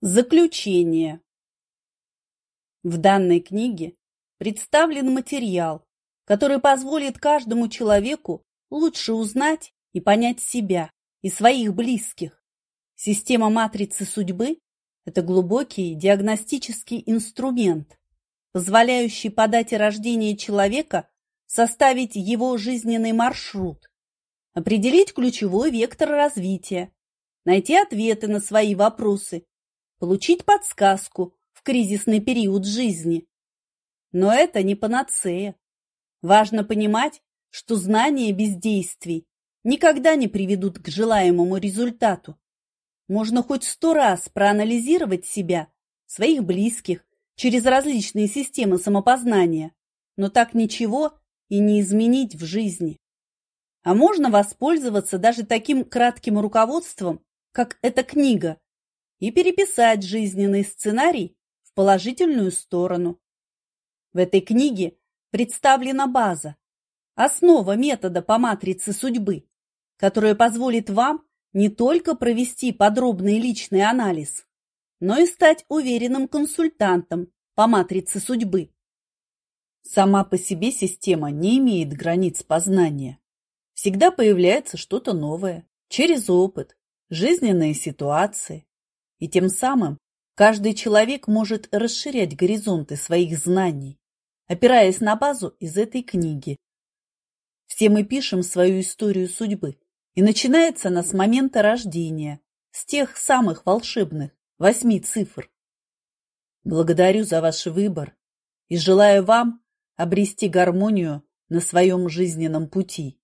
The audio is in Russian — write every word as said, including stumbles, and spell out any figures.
Заключение. В данной книге представлен материал, который позволит каждому человеку лучше узнать и понять себя и своих близких. Система матрицы судьбы – это глубокий диагностический инструмент, позволяющий по дате рождения человека составить его жизненный маршрут, определить ключевой вектор развития, найти ответы на свои вопросы, получить подсказку в кризисный период жизни. Но это не панацея. Важно понимать, что знания без действий никогда не приведут к желаемому результату. Можно хоть сто раз проанализировать себя, своих близких, через различные системы самопознания, но так ничего и не изменить в жизни. А можно воспользоваться даже таким кратким руководством, как эта книга, и переписать жизненный сценарий в положительную сторону. В этой книге представлена база, основа метода по матрице судьбы, которая позволит вам не только провести подробный личный анализ, но и стать уверенным консультантом по матрице судьбы. Сама по себе система не имеет границ познания. Всегда появляется что-то новое, через опыт, жизненные ситуации. И тем самым каждый человек может расширять горизонты своих знаний, опираясь на базу из этой книги. Все мы пишем свою историю судьбы, и начинается она с момента рождения, с тех самых волшебных восьми цифр. Благодарю за ваш выбор и желаю вам обрести гармонию на своем жизненном пути.